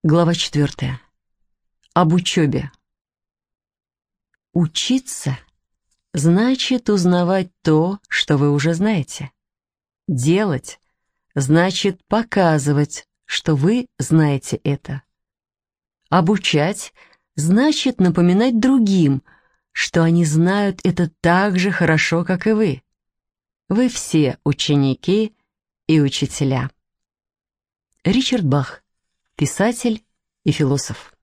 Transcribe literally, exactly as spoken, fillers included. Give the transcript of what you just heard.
Глава четвертая. Об учебе. Учиться значит узнавать то, что вы уже знаете. Делать значит показывать, что вы знаете это. Обучать значит напоминать другим, что они знают это так же хорошо, как и вы. Вы все ученики и учителя. Ричард Бах, писатель и философ.